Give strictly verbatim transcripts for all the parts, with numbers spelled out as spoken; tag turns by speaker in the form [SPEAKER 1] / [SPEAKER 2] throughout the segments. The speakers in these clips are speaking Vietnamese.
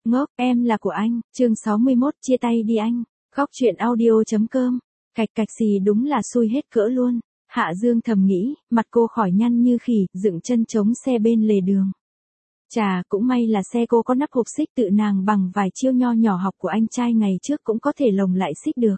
[SPEAKER 1] Ngốc, em là của anh, chương sáu mươi mốt, chia tay đi anh. Góc truyện audio.com. Cạch cạch gì đúng là xui hết cỡ luôn. Hạ Dương thầm nghĩ, mặt cô khỏi nhăn như khỉ, dựng chân chống xe bên lề đường. Chà, cũng may là xe cô có nắp hộp xích, tự nàng bằng vài chiêu nho nhỏ học của anh trai ngày trước cũng có thể lồng lại xích được.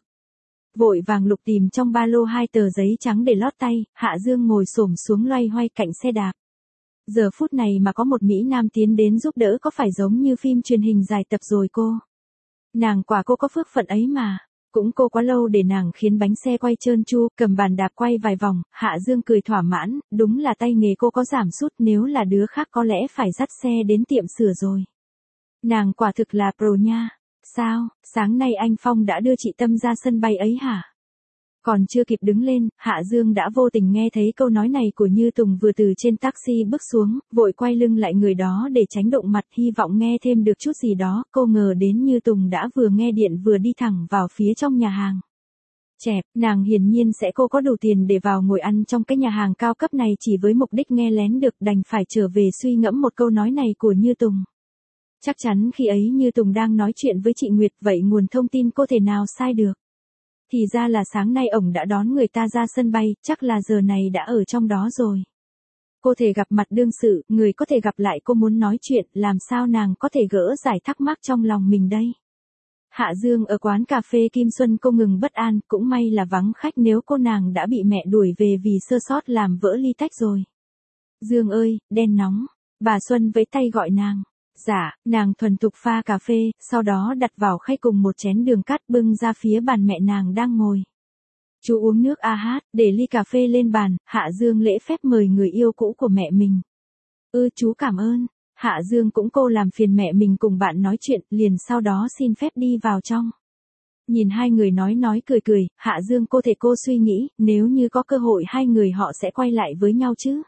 [SPEAKER 1] Vội vàng lục tìm trong ba lô hai tờ giấy trắng để lót tay, Hạ Dương ngồi xổm xuống loay hoay cạnh xe đạp. Giờ phút này mà có một Mỹ Nam tiến đến giúp đỡ có phải giống như phim truyền hình dài tập rồi cô. Nàng quả cô có phước phận ấy mà. Cũng cô quá lâu để nàng khiến bánh xe quay trơn tru, cầm bàn đạp quay vài vòng, Hạ Dương cười thỏa mãn, đúng là tay nghề cô có giảm sút, nếu là đứa khác có lẽ phải dắt xe đến tiệm sửa rồi. Nàng quả thực là pro nha. Sao, sáng nay anh Phong đã đưa chị Tâm ra sân bay ấy hả? Còn chưa kịp đứng lên, Hạ Dương đã vô tình nghe thấy câu nói này của Như Tùng vừa từ trên taxi bước xuống, vội quay lưng lại người đó để tránh động mặt, hy vọng nghe thêm được chút gì đó, cô ngờ đến Như Tùng đã vừa nghe điện vừa đi thẳng vào phía trong nhà hàng. Chẹp, nàng hiển nhiên sẽ cô có đủ tiền để vào ngồi ăn trong cái nhà hàng cao cấp này chỉ với mục đích nghe lén được, đành phải trở về suy ngẫm một câu nói này của Như Tùng. Chắc chắn khi ấy Như Tùng đang nói chuyện với chị Nguyệt, vậy nguồn thông tin cô thể nào sai được. Thì ra là sáng nay ổng đã đón người ta ra sân bay, chắc là giờ này đã ở trong đó rồi. Cô thể gặp mặt đương sự, người có thể gặp lại cô muốn nói chuyện, làm sao nàng có thể gỡ giải thắc mắc trong lòng mình đây. Hạ Dương ở quán cà phê Kim Xuân cô ngừng bất an, cũng may là vắng khách, nếu cô nàng đã bị mẹ đuổi về vì sơ sót làm vỡ ly tách rồi. Dương ơi, đen nóng. Bà Xuân với tay gọi nàng. Dạ, nàng thuần thục pha cà phê, sau đó đặt vào khay cùng một chén đường cát bưng ra phía bàn mẹ nàng đang ngồi. Chú uống nước a hát, để ly cà phê lên bàn, Hạ Dương lễ phép mời người yêu cũ của mẹ mình. Ư chú cảm ơn. Hạ Dương cũng cô làm phiền mẹ mình cùng bạn nói chuyện, liền sau đó xin phép đi vào trong. Nhìn hai người nói nói cười cười, Hạ Dương cô thể cô suy nghĩ, nếu như có cơ hội hai người họ sẽ quay lại với nhau chứ.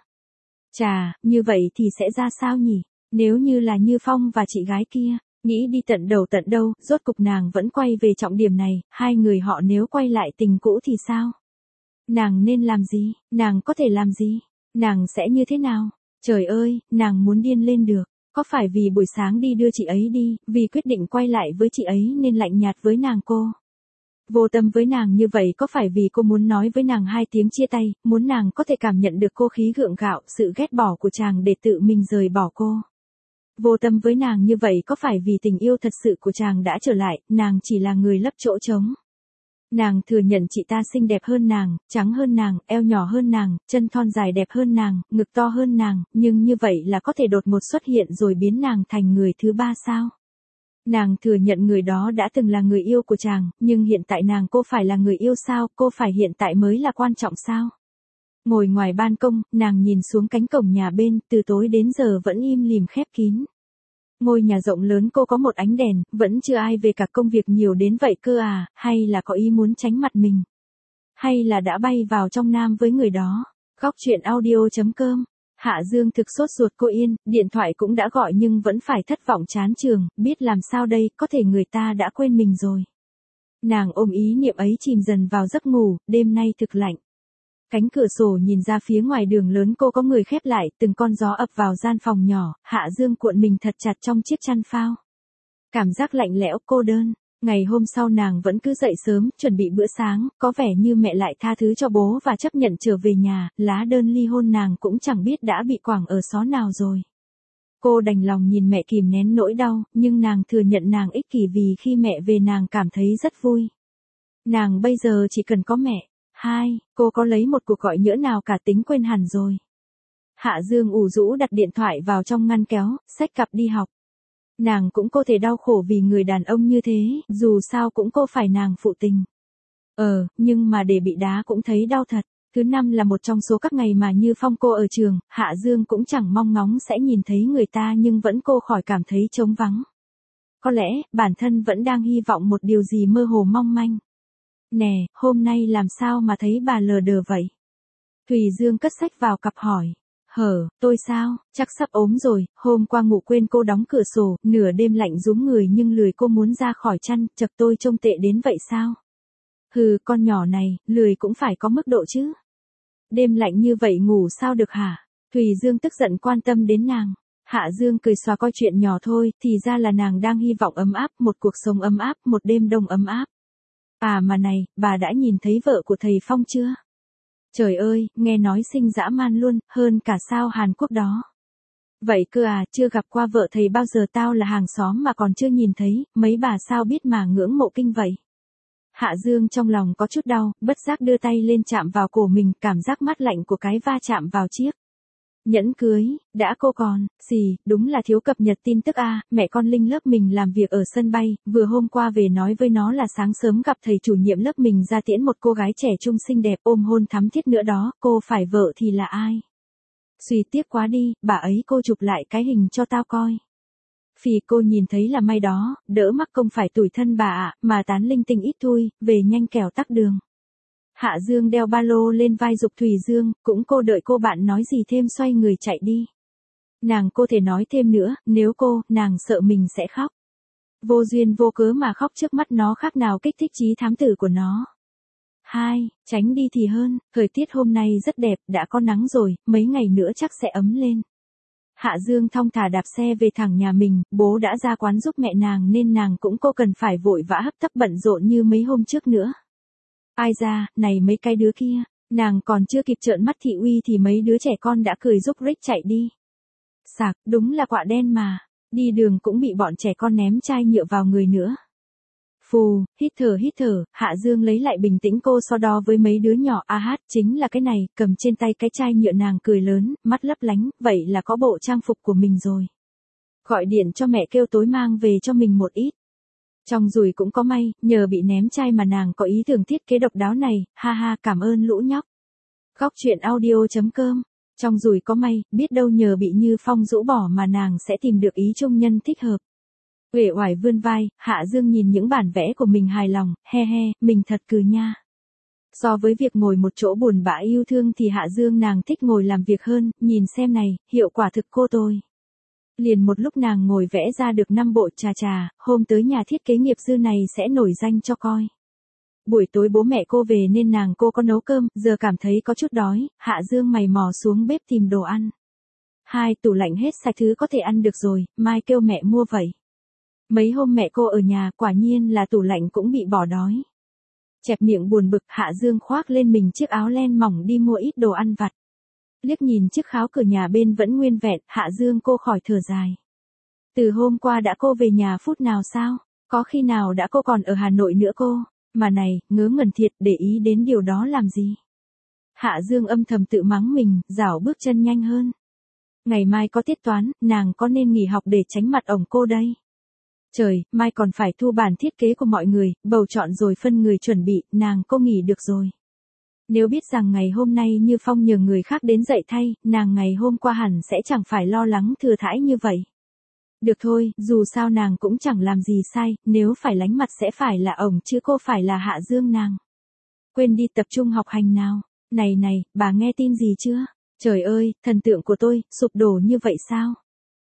[SPEAKER 1] Chà, như vậy thì sẽ ra sao nhỉ? Nếu như là Như Phong và chị gái kia, nghĩ đi tận đầu tận đâu, rốt cục nàng vẫn quay về trọng điểm này, hai người họ nếu quay lại tình cũ thì sao? Nàng nên làm gì? Nàng có thể làm gì? Nàng sẽ như thế nào? Trời ơi, nàng muốn điên lên được. Có phải vì buổi sáng đi đưa chị ấy đi, vì quyết định quay lại với chị ấy nên lạnh nhạt với nàng cô? Vô tâm với nàng như vậy có phải vì cô muốn nói với nàng hai tiếng chia tay, muốn nàng có thể cảm nhận được cô khí gượng gạo, sự ghét bỏ của chàng để tự mình rời bỏ cô? Vô tâm với nàng như vậy có phải vì tình yêu thật sự của chàng đã trở lại, nàng chỉ là người lấp chỗ trống? Nàng thừa nhận chị ta xinh đẹp hơn nàng, trắng hơn nàng, eo nhỏ hơn nàng, chân thon dài đẹp hơn nàng, ngực to hơn nàng, nhưng như vậy là có thể đột ngột xuất hiện rồi biến nàng thành người thứ ba sao? Nàng thừa nhận người đó đã từng là người yêu của chàng, nhưng hiện tại nàng cô phải là người yêu sao, cô phải hiện tại mới là quan trọng sao? Ngồi ngoài ban công, nàng nhìn xuống cánh cổng nhà bên, từ tối đến giờ vẫn im lìm khép kín. Ngôi nhà rộng lớn cô có một ánh đèn, vẫn chưa ai về, cả công việc nhiều đến vậy cơ à, hay là có ý muốn tránh mặt mình? Hay là đã bay vào trong Nam với người đó? Góc truyện audio.com. Hạ Dương thực sốt ruột, cô yên, điện thoại cũng đã gọi nhưng vẫn phải thất vọng chán trường, biết làm sao đây, có thể người ta đã quên mình rồi. Nàng ôm ý niệm ấy chìm dần vào giấc ngủ, đêm nay thực lạnh. Cánh cửa sổ nhìn ra phía ngoài đường lớn cô có người khép lại, từng con gió ập vào gian phòng nhỏ, Hạ Dương cuộn mình thật chặt trong chiếc chăn phao. Cảm giác lạnh lẽo, cô đơn. Ngày hôm sau nàng vẫn cứ dậy sớm, chuẩn bị bữa sáng, có vẻ như mẹ lại tha thứ cho bố và chấp nhận trở về nhà, lá đơn ly hôn nàng cũng chẳng biết đã bị quẳng ở xó nào rồi. Cô đành lòng nhìn mẹ kìm nén nỗi đau, nhưng nàng thừa nhận nàng ích kỷ vì khi mẹ về nàng cảm thấy rất vui. Nàng bây giờ chỉ cần có mẹ. Hai, cô có lấy một cuộc gọi nhỡ nào cả tính quên hẳn rồi. Hạ Dương ủ rũ đặt điện thoại vào trong ngăn kéo, xách cặp đi học. Nàng cũng có thể đau khổ vì người đàn ông như thế, dù sao cũng cô phải nàng phụ tình. Ờ, nhưng mà để bị đá cũng thấy đau thật. Thứ năm là một trong số các ngày mà Như Phong cô ở trường, Hạ Dương cũng chẳng mong ngóng sẽ nhìn thấy người ta nhưng vẫn cô khỏi cảm thấy trống vắng. Có lẽ, bản thân vẫn đang hy vọng một điều gì mơ hồ mong manh. Nè, hôm nay làm sao mà thấy bà lờ đờ vậy? Thùy Dương cất sách vào cặp hỏi. Hở, tôi sao, chắc sắp ốm rồi, hôm qua ngủ quên cô đóng cửa sổ, nửa đêm lạnh rúm người nhưng lười cô muốn ra khỏi chăn, chật tôi trông tệ đến vậy sao? Hừ, con nhỏ này, lười cũng phải có mức độ chứ. Đêm lạnh như vậy ngủ sao được hả? Thùy Dương tức giận quan tâm đến nàng. Hạ Dương cười xòa coi chuyện nhỏ thôi, thì ra là nàng đang hy vọng ấm áp, một cuộc sống ấm áp, một đêm đông ấm áp. À mà này, bà đã nhìn thấy vợ của thầy Phong chưa? Trời ơi, nghe nói xinh dã man luôn, hơn cả sao Hàn Quốc đó. Vậy cơ à, chưa gặp qua vợ thầy bao giờ, tao là hàng xóm mà còn chưa nhìn thấy, mấy bà sao biết mà ngưỡng mộ kinh vậy. Hạ Dương trong lòng có chút đau, bất giác đưa tay lên chạm vào cổ mình, cảm giác mát lạnh của cái va chạm vào chiếc nhẫn cưới. Đã cô còn, gì, đúng là thiếu cập nhật tin tức a. Mẹ con Linh lớp mình làm việc ở sân bay, vừa hôm qua về nói với nó là sáng sớm gặp thầy chủ nhiệm lớp mình ra tiễn một cô gái trẻ trung xinh đẹp, ôm hôn thắm thiết nữa đó, cô phải vợ thì là ai? Suy tiếc quá đi, bà ấy cô chụp lại cái hình cho tao coi. Phì cô nhìn thấy là may đó, đỡ mắc công phải tủi thân bà ạ, mà tán linh tinh ít thôi, về nhanh kẻo tắc đường. Hạ Dương đeo ba lô lên vai giục Thùy Dương, cũng cô đợi cô bạn nói gì thêm xoay người chạy đi. Nàng cô thể nói thêm nữa, nếu cô, nàng sợ mình sẽ khóc. Vô duyên vô cớ mà khóc trước mắt nó khác nào kích thích trí thám tử của nó. Hai, tránh đi thì hơn, thời tiết hôm nay rất đẹp, đã có nắng rồi, mấy ngày nữa chắc sẽ ấm lên. Hạ Dương thong thả đạp xe về thẳng nhà mình, bố đã ra quán giúp mẹ nàng nên nàng cũng cô cần phải vội vã hấp tấp bận rộn như mấy hôm trước nữa. Ai ra, này mấy cái đứa kia, nàng còn chưa kịp trợn mắt thị uy thì mấy đứa trẻ con đã cười rúc rích chạy đi. Sạc, đúng là quạ đen mà, đi đường cũng bị bọn trẻ con ném chai nhựa vào người nữa. Phù, hít thở hít thở, Hạ Dương lấy lại bình tĩnh cô so đo với mấy đứa nhỏ, a hát, chính là cái này, cầm trên tay cái chai nhựa nàng cười lớn, mắt lấp lánh, vậy là có bộ trang phục của mình rồi. Gọi điện cho mẹ kêu tối mang về cho mình một ít. Trong rủi cũng có may, nhờ bị ném chai mà nàng có ý tưởng thiết kế độc đáo này, ha ha, cảm ơn lũ nhóc. Góc truyện audio chấm com. Trong rủi có may, biết đâu nhờ bị Như Phong rũ bỏ mà nàng sẽ tìm được ý trung nhân thích hợp. Uể oải vươn vai, Hạ Dương nhìn những bản vẽ của mình hài lòng, he he, mình thật cừ nha. So với việc ngồi một chỗ buồn bã yêu thương thì Hạ Dương nàng thích ngồi làm việc hơn, nhìn xem này, hiệu quả thực cô tôi. Liền một lúc nàng ngồi vẽ ra được năm bộ, trà trà, hôm tới nhà thiết kế nghiệp dư này sẽ nổi danh cho coi. Buổi tối bố mẹ cô về nên nàng cô có nấu cơm, giờ cảm thấy có chút đói, Hạ Dương mày mò xuống bếp tìm đồ ăn. Hai tủ lạnh hết sạch thứ có thể ăn được rồi, mai kêu mẹ mua vậy. Mấy hôm mẹ cô ở nhà, quả nhiên là tủ lạnh cũng bị bỏ đói. Chẹp miệng buồn bực, Hạ Dương khoác lên mình chiếc áo len mỏng đi mua ít đồ ăn vặt. Liếc nhìn chiếc kháo cửa nhà bên vẫn nguyên vẹn, Hạ Dương cô khỏi thở dài. Từ hôm qua đã cô về nhà phút nào sao? Có khi nào đã cô còn ở Hà Nội nữa cô? Mà này, ngớ ngẩn thiệt, để ý đến điều đó làm gì? Hạ Dương âm thầm tự mắng mình, rảo bước chân nhanh hơn. Ngày mai có tiết toán, nàng có nên nghỉ học để tránh mặt ổng cô đây? Trời, mai còn phải thu bản thiết kế của mọi người, bầu chọn rồi phân người chuẩn bị, nàng cô nghỉ được rồi. Nếu biết rằng ngày hôm nay Như Phong nhờ người khác đến dạy thay, nàng ngày hôm qua hẳn sẽ chẳng phải lo lắng thừa thãi như vậy. Được thôi, dù sao nàng cũng chẳng làm gì sai, nếu phải lánh mặt sẽ phải là ổng chứ cô phải là Hạ Dương nàng. Quên đi, tập trung học hành nào. Này này, bà nghe tin gì chưa? Trời ơi, thần tượng của tôi, sụp đổ như vậy sao?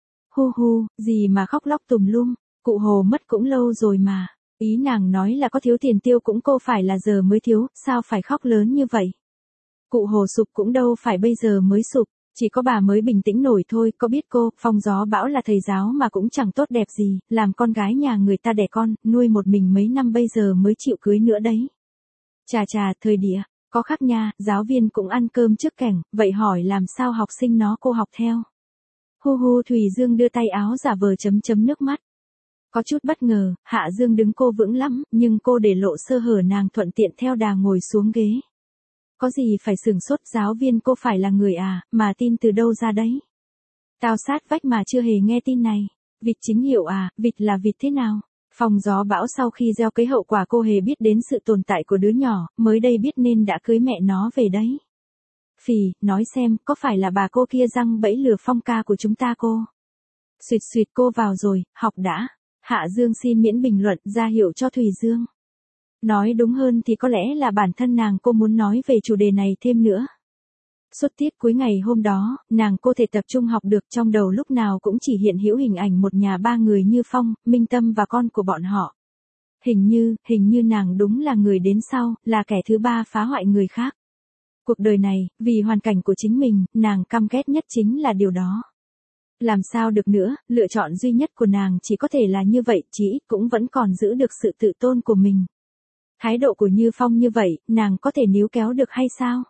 [SPEAKER 1] Hu hu, gì mà khóc lóc tùm lum, cụ Hồ mất cũng lâu rồi mà. Ý nàng nói là có thiếu tiền tiêu cũng cô phải là giờ mới thiếu, sao phải khóc lớn như vậy? Cụ Hồ sụp cũng đâu phải bây giờ mới sụp, chỉ có bà mới bình tĩnh nổi thôi, có biết cô, Phong Gió Bão là thầy giáo mà cũng chẳng tốt đẹp gì, làm con gái nhà người ta đẻ con, nuôi một mình mấy năm bây giờ mới chịu cưới nữa đấy. Chà chà, thời địa, có khác nha, giáo viên cũng ăn cơm trước cảnh, vậy hỏi làm sao học sinh nó cô học theo. Hu hu, Thùy Dương đưa tay áo giả vờ chấm chấm nước mắt. Có chút bất ngờ, Hạ Dương đứng cô vững lắm, nhưng cô để lộ sơ hở nàng thuận tiện theo đà ngồi xuống ghế. Có gì phải sửng sốt, giáo viên cô phải là người à, mà tin từ đâu ra đấy? Tao sát vách mà chưa hề nghe tin này. Vịt chính hiệu à, vịt là vịt thế nào? Phong Gió Bão sau khi gieo cấy hậu quả cô hề biết đến sự tồn tại của đứa nhỏ, mới đây biết nên đã cưới mẹ nó về đấy. Phì, nói xem, có phải là bà cô kia răng bẫy lừa Phong ca của chúng ta cô? Xuyệt xuyệt cô vào rồi, học đã. Hạ Dương xin miễn bình luận, ra hiệu cho Thùy Dương. Nói đúng hơn thì có lẽ là bản thân nàng cô muốn nói về chủ đề này thêm nữa. Suốt tiết cuối ngày hôm đó, nàng cô thể tập trung học được, trong đầu lúc nào cũng chỉ hiện hữu hình ảnh một nhà ba người Như Phong, Minh Tâm và con của bọn họ. Hình như, hình như nàng đúng là người đến sau, là kẻ thứ ba phá hoại người khác. Cuộc đời này, vì hoàn cảnh của chính mình, nàng căm ghét nhất chính là điều đó. Làm sao được nữa, lựa chọn duy nhất của nàng chỉ có thể là như vậy, chỉ ít cũng vẫn còn giữ được sự tự tôn của mình. Thái độ của Như Phong như vậy, nàng có thể níu kéo được hay sao?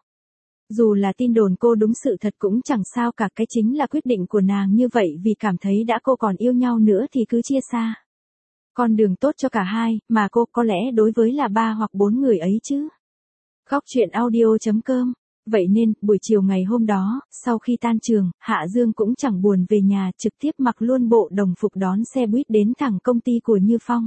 [SPEAKER 1] Dù là tin đồn cô đúng sự thật cũng chẳng sao cả, cái chính là quyết định của nàng như vậy vì cảm thấy đã cô còn yêu nhau nữa thì cứ chia xa. Con đường tốt cho cả hai, mà cô có lẽ đối với là ba hoặc bốn người ấy chứ. Góc truyện audio chấm com. Vậy nên, buổi chiều ngày hôm đó, sau khi tan trường, Hạ Dương cũng chẳng buồn về nhà, trực tiếp mặc luôn bộ đồng phục đón xe buýt đến thẳng công ty của Như Phong.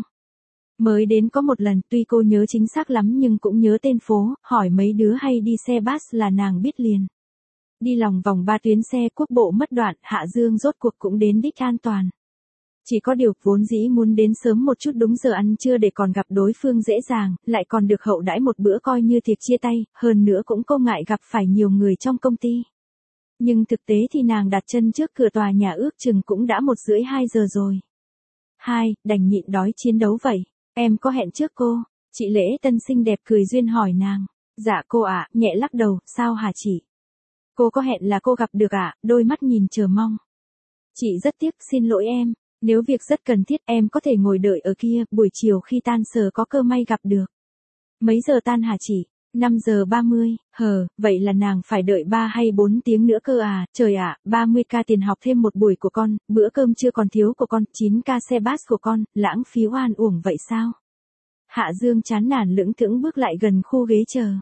[SPEAKER 1] Mới đến có một lần, tuy cô nhớ chính xác lắm nhưng cũng nhớ tên phố, hỏi mấy đứa hay đi xe bus là nàng biết liền. Đi lòng vòng ba tuyến xe quốc bộ mất đoạn, Hạ Dương rốt cuộc cũng đến đích an toàn. Chỉ có điều, vốn dĩ muốn đến sớm một chút đúng giờ ăn trưa để còn gặp đối phương dễ dàng, lại còn được hậu đãi một bữa coi như tiệc chia tay, hơn nữa cũng cô ngại gặp phải nhiều người trong công ty. Nhưng thực tế thì nàng đặt chân trước cửa tòa nhà ước chừng cũng đã một rưỡi hai giờ rồi. Hai, đành nhịn đói chiến đấu vậy. Em có hẹn trước cô? Chị Lễ Tân xinh đẹp cười duyên hỏi nàng. Dạ cô ạ, nhẹ lắc đầu, sao hả chị? Cô có hẹn là cô gặp được ạ, đôi mắt nhìn chờ mong. Chị rất tiếc, xin lỗi em. Nếu việc rất cần thiết em có thể ngồi đợi ở kia, buổi chiều khi tan sở có cơ may gặp được. Mấy giờ tan hả chị? năm giờ ba mươi, hờ, vậy là nàng phải đợi ba hay bốn tiếng nữa cơ à, trời ạ, ba mươi k tiền học thêm một buổi của con, bữa cơm chưa còn thiếu của con, chín k xe bus của con, lãng phí oan uổng vậy sao? Hạ Dương chán nản lững thững bước lại gần khu ghế chờ.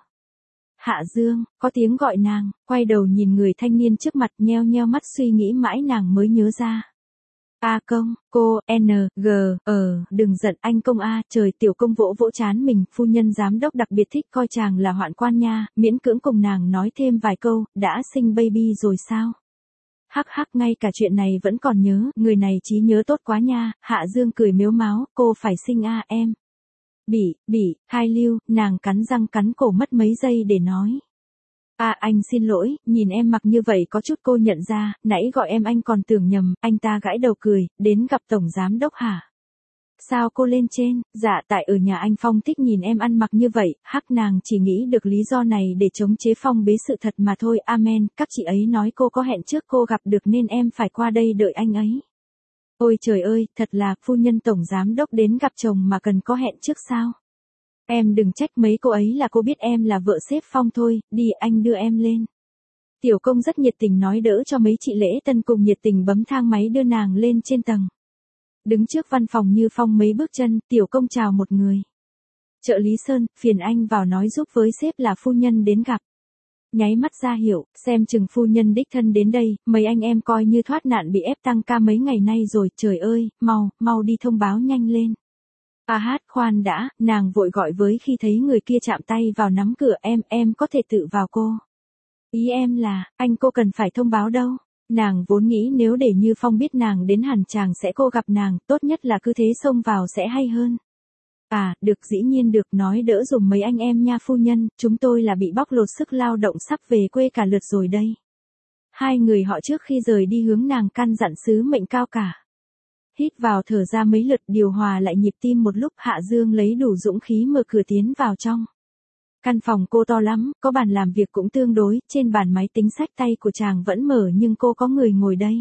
[SPEAKER 1] Hạ Dương, có tiếng gọi nàng, quay đầu nhìn người thanh niên trước mặt nheo nheo mắt suy nghĩ mãi nàng mới nhớ ra. A Công, cô, N, G, ờ, đừng giận anh Công A, trời Tiểu Công vỗ vỗ chán mình, phu nhân giám đốc đặc biệt thích coi chàng là hoạn quan nha, miễn cưỡng cùng nàng nói thêm vài câu, đã sinh baby rồi sao? Hắc hắc ngay cả chuyện này vẫn còn nhớ, người này trí nhớ tốt quá nha, Hạ Dương cười mếu máo, cô phải sinh A em. Bỉ, bỉ, hai lưu, nàng cắn răng cắn cổ mất mấy giây để nói. À anh xin lỗi, nhìn em mặc như vậy có chút cô nhận ra, nãy gọi em anh còn tưởng nhầm, anh ta gãi đầu cười, đến gặp tổng giám đốc hả? Sao cô lên trên, dạ tại ở nhà anh Phong thích nhìn em ăn mặc như vậy, hắc nàng chỉ nghĩ được lý do này để chống chế phong bế sự thật mà thôi, amen, các chị ấy nói cô có hẹn trước cô gặp được nên em phải qua đây đợi anh ấy. Ôi trời ơi, thật là, phu nhân tổng giám đốc đến gặp chồng mà cần có hẹn trước sao? Em đừng trách mấy cô ấy là cô biết em là vợ sếp Phong thôi, đi anh đưa em lên. Tiểu Công rất nhiệt tình nói đỡ cho mấy chị Lễ Tân cùng nhiệt tình bấm thang máy đưa nàng lên trên tầng. Đứng trước văn phòng Như Phong mấy bước chân, Tiểu Công chào một người. Trợ lý Sơn, phiền anh vào nói giúp với sếp là phu nhân đến gặp. Nháy mắt ra hiệu, xem chừng phu nhân đích thân đến đây, mấy anh em coi như thoát nạn bị ép tăng ca mấy ngày nay rồi, trời ơi, mau, mau đi thông báo nhanh lên. À hát khoan đã, nàng vội gọi với khi thấy người kia chạm tay vào nắm cửa em, em có thể tự vào cô. Ý em là, anh cô cần phải thông báo đâu. Nàng vốn nghĩ nếu để Như Phong biết nàng đến hẳn chàng sẽ cô gặp nàng, tốt nhất là cứ thế xông vào sẽ hay hơn. À, được dĩ nhiên được nói đỡ dùm mấy anh em nha phu nhân, chúng tôi là bị bóc lột sức lao động sắp về quê cả lượt rồi đây. Hai người họ trước khi rời đi hướng nàng căn dặn sứ mệnh cao cả. Hít vào thở ra mấy lượt điều hòa lại nhịp tim một lúc Hạ Dương lấy đủ dũng khí mở cửa tiến vào trong. Căn phòng cô to lắm, có bàn làm việc cũng tương đối, trên bàn máy tính sách tay của chàng vẫn mở nhưng cô có người ngồi đây.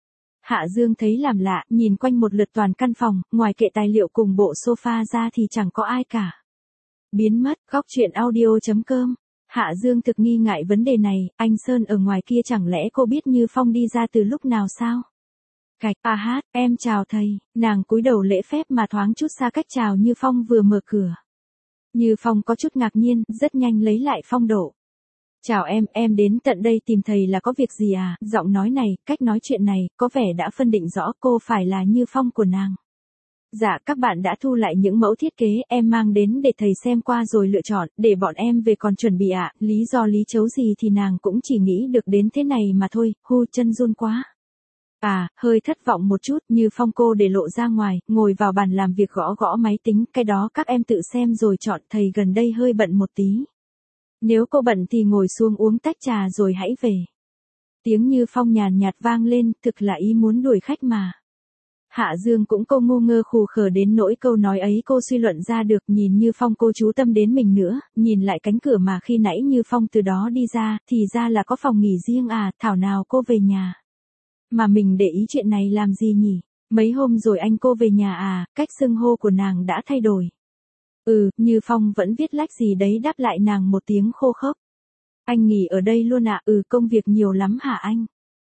[SPEAKER 1] Hạ Dương thấy làm lạ, nhìn quanh một lượt toàn căn phòng, ngoài kệ tài liệu cùng bộ sofa ra thì chẳng có ai cả. Biến mất, góc truyện audio chấm com. Hạ Dương thực nghi ngại vấn đề này, anh Sơn ở ngoài kia chẳng lẽ cô biết Như Phong đi ra từ lúc nào sao? Cạch, à hát, em chào thầy, nàng cúi đầu lễ phép mà thoáng chút xa cách chào Như Phong vừa mở cửa. Như Phong có chút ngạc nhiên, rất nhanh lấy lại phong độ. Chào em, em đến tận đây tìm thầy là có việc gì à? Giọng nói này, cách nói chuyện này, có vẻ đã phân định rõ cô phải là Như Phong của nàng. Dạ, các bạn đã thu lại những mẫu thiết kế em mang đến để thầy xem qua rồi lựa chọn, để bọn em về còn chuẩn bị ạ. À. Lý do lý chấu gì thì nàng cũng chỉ nghĩ được đến thế này mà thôi, hu chân run quá. À, hơi thất vọng một chút, Như Phong cô để lộ ra ngoài, ngồi vào bàn làm việc gõ gõ máy tính, cái đó các em tự xem rồi chọn, thầy gần đây hơi bận một tí. Nếu cô bận thì ngồi xuống uống tách trà rồi hãy về. Tiếng Như Phong nhàn nhạt vang lên, thực là ý muốn đuổi khách mà. Hạ Dương cũng cô ngu ngơ khù khờ đến nỗi câu nói ấy cô suy luận ra được, nhìn Như Phong cô chú tâm đến mình nữa, nhìn lại cánh cửa mà khi nãy Như Phong từ đó đi ra, thì ra là có phòng nghỉ riêng à, thảo nào cô về nhà. Mà mình để ý chuyện này làm gì nhỉ? Mấy hôm rồi anh cô về nhà à, cách xưng hô của nàng đã thay đổi. Ừ, Như Phong vẫn viết lách gì đấy đáp lại nàng một tiếng khô khốc. Anh nghỉ ở đây luôn à? Ừ, công việc nhiều lắm hả anh?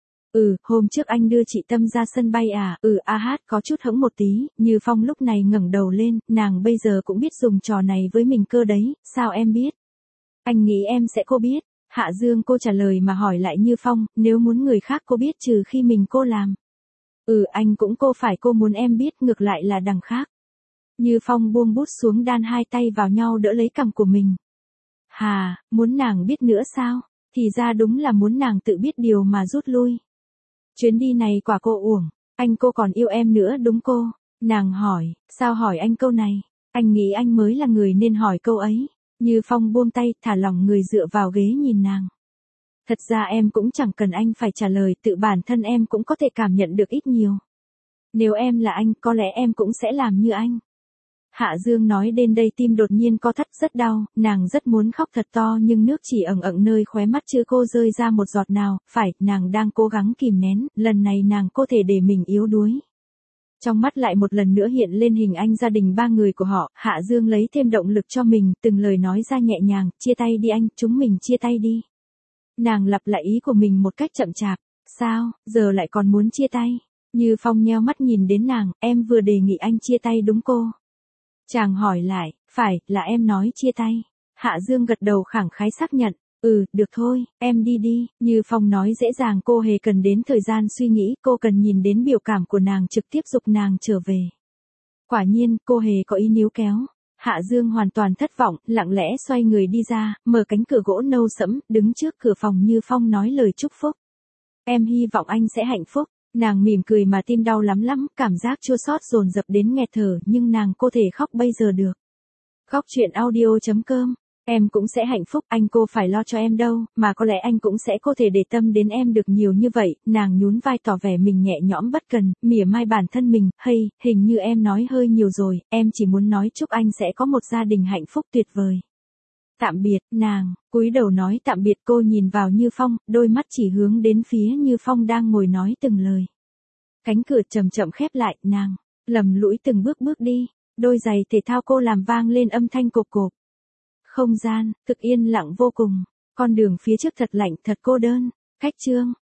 [SPEAKER 1] Ừ, hôm trước anh đưa chị Tâm ra sân bay à? Ừ, a hát có chút hững một tí. Như Phong lúc này ngẩng đầu lên, nàng bây giờ cũng biết dùng trò này với mình cơ đấy, sao em biết? Anh nghĩ em sẽ cô biết. Hạ Dương cô trả lời mà hỏi lại Như Phong, nếu muốn người khác cô biết trừ khi mình cô làm. Ừ, anh cũng cô phải cô muốn em biết, ngược lại là đằng khác. Như Phong buông bút xuống đan hai tay vào nhau đỡ lấy cằm của mình. Hà, muốn nàng biết nữa sao? Thì ra đúng là muốn nàng tự biết điều mà rút lui. Chuyến đi này quả cô uổng, anh cô còn yêu em nữa đúng cô? Nàng hỏi, sao hỏi anh câu này? Anh nghĩ anh mới là người nên hỏi câu ấy. Như Phong buông tay, thả lỏng người dựa vào ghế nhìn nàng. Thật ra em cũng chẳng cần anh phải trả lời, tự bản thân em cũng có thể cảm nhận được ít nhiều. Nếu em là anh, có lẽ em cũng sẽ làm như anh. Hạ Dương nói đến đây tim đột nhiên co thắt rất đau, nàng rất muốn khóc thật to nhưng nước chỉ ẩn ẩn nơi khóe mắt chưa cô rơi ra một giọt nào, phải, nàng đang cố gắng kìm nén, lần này nàng có thể để mình yếu đuối. Trong mắt lại một lần nữa hiện lên hình ảnh gia đình ba người của họ, Hạ Dương lấy thêm động lực cho mình, từng lời nói ra nhẹ nhàng, chia tay đi anh, chúng mình chia tay đi. Nàng lặp lại ý của mình một cách chậm chạp, sao, giờ lại còn muốn chia tay? Như Phong nheo mắt nhìn đến nàng, em vừa đề nghị anh chia tay đúng cô? Chàng hỏi lại, phải, là em nói chia tay. Hạ Dương gật đầu khẳng khái xác nhận, ừ, được thôi, em đi đi. Như Phong nói dễ dàng, cô hề cần đến thời gian suy nghĩ, cô cần nhìn đến biểu cảm của nàng trực tiếp giục nàng trở về. Quả nhiên, cô hề có ý níu kéo. Hạ Dương hoàn toàn thất vọng, lặng lẽ xoay người đi ra, mở cánh cửa gỗ nâu sẫm, đứng trước cửa phòng Như Phong nói lời chúc phúc. Em hy vọng anh sẽ hạnh phúc. Nàng mỉm cười mà tim đau lắm lắm, cảm giác chua xót dồn dập đến nghẹt thở, nhưng nàng có thể khóc bây giờ được. Khóc chuyện audio chấm com. Em cũng sẽ hạnh phúc, anh cô phải lo cho em đâu, mà có lẽ anh cũng sẽ có thể để tâm đến em được nhiều như vậy. Nàng nhún vai tỏ vẻ mình nhẹ nhõm bất cần, mỉa mai bản thân mình, hay, hình như em nói hơi nhiều rồi, em chỉ muốn nói chúc anh sẽ có một gia đình hạnh phúc tuyệt vời. Tạm biệt, nàng, cúi đầu nói tạm biệt. Cô nhìn vào Như Phong, đôi mắt chỉ hướng đến phía Như Phong đang ngồi nói từng lời. Cánh cửa chậm chậm khép lại, nàng lầm lũi từng bước bước đi, đôi giày thể thao cô làm vang lên âm thanh cộp cộp. Không gian, thực yên lặng vô cùng, con đường phía trước thật lạnh thật cô đơn. Cách chương